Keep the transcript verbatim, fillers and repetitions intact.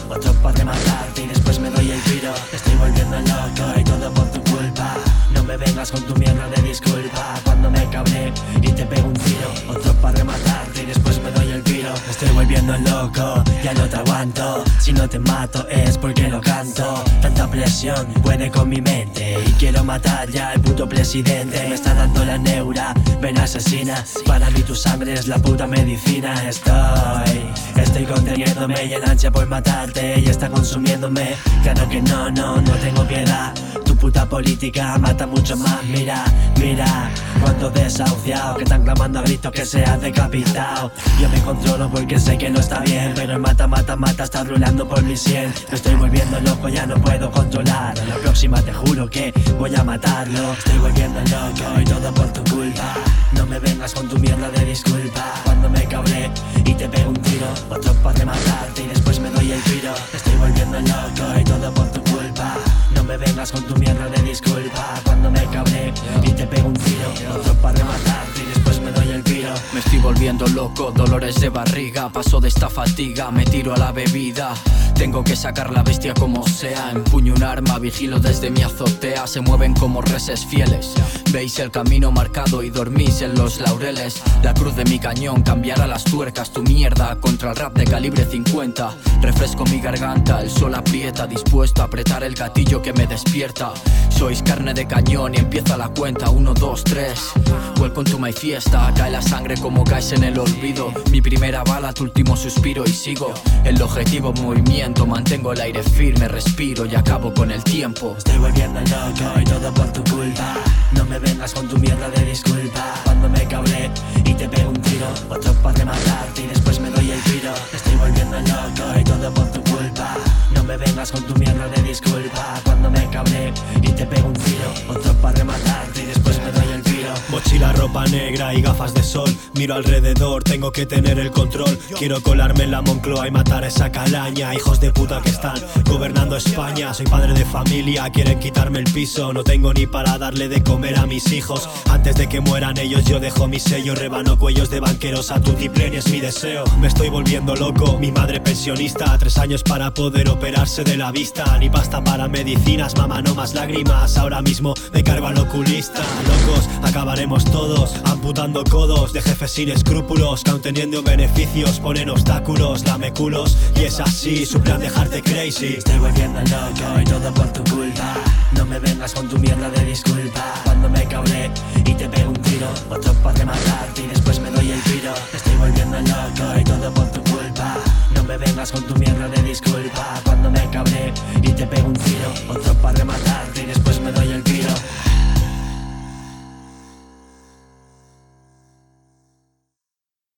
otro para rematarte y después me doy el tiro. Estoy volviendo loco y todo por tu culpa. No me vengas con tu mierda de disculpa. Cuando me cabré y te pego un tiro, otro para rematarte y después me doy el tiro. Estoy volviendo loco, ya no te aguanto. Si no te mato es porque lo canto. Tanta presión puede con mi mente y quiero matar ya al puto presidente. Me está dando la neura, ven asesina. Para mí tu sangre es la puta medicina. Estoy, estoy conteniéndome y el ansia por matarte y está consumiéndome. Claro que no, no, no tengo piedad. Tu puta política mata mucho más. Mira, mira, cuánto desahuciado que están clamando a gritos que se ha decapitado. Yo me controlo porque sé que no está bien, pero el mata, mata, mata está rulando por mi sien. Me estoy volviendo loco, ya no puedo controlar. La próxima te juro que voy a matarlo. Estoy volviendo loco y todo por tu culpa. No me vengas con tu mierda de disculpa. Cuando me cabré y te pego un tiro, otro para rematarte y después me doy el tiro. Estoy volviendo loco y todo por tu culpa. No me vengas con tu mierda de disculpa. Cuando me cabré y te pego un tiro, otro para rematarte y después me doy el tiro. Me estoy volviendo loco, dolores de barriga. Paso de esta fatiga, me tiro a la bebida. Tengo que sacar la bestia como sea. Empuño un arma, vigilo desde mi azotea. Se mueven como reses fieles. Veis el camino marcado y dormís en los laureles. La cruz de mi cañón cambiará las tuercas. Tu mierda contra el rap de calibre cincuenta. Refresco mi garganta, el sol aprieta. Dispuesto a apretar el gatillo que me despierta. Sois carne de cañón y empieza la cuenta. Uno, dos, tres. Welcome to my fiesta. Cae la sangre como caes en el olvido. Mi primera bala, tu último suspiro y sigo. El objetivo movimiento. Mantengo el aire firme, respiro y acabo con el tiempo. Estoy volviendo loco y todo por tu culpa. No me vengas con tu mierda de disculpa. Cuando me cabré y te pego un tiro, otro para rematarte y después me doy el tiro. Estoy volviendo loco y todo por tu culpa. No me vengas con tu mierda de disculpa. Cuando me cabré y te pego un tiro, otro para rematarte y después me doy el tiro. Mochila, ropa negra y gafas de sol. Miro alrededor, tengo que tener el control. Quiero colarme en la Moncloa y matar a esa calaña. Hijos de puta que están gobernando España. Soy padre de familia, quieren quitarme el piso. No tengo ni para darle de comer a mis hijos. Antes de que mueran ellos yo dejo mi sello. Rebano cuellos de banqueros a tutiplén, es mi deseo. Me estoy volviendo loco, mi madre pensionista. Tres años para poder operarse de la vista. Ni pasta para medicinas, mamá no más lágrimas. Ahora mismo me cargo al oculista. Locos, acabaremos todos amputando codos de jefes sin escrúpulos, que aun teniendo beneficios ponen obstáculos, lame culos y es así su plan dejarte crazy. Estoy volviendo loco y todo por tu culpa. No me vengas con tu mierda de disculpa. Cuando me cabré y te pego un tiro, otro para rematarte y después me doy el tiro. Estoy volviendo loco y todo por tu culpa. No me vengas con tu mierda de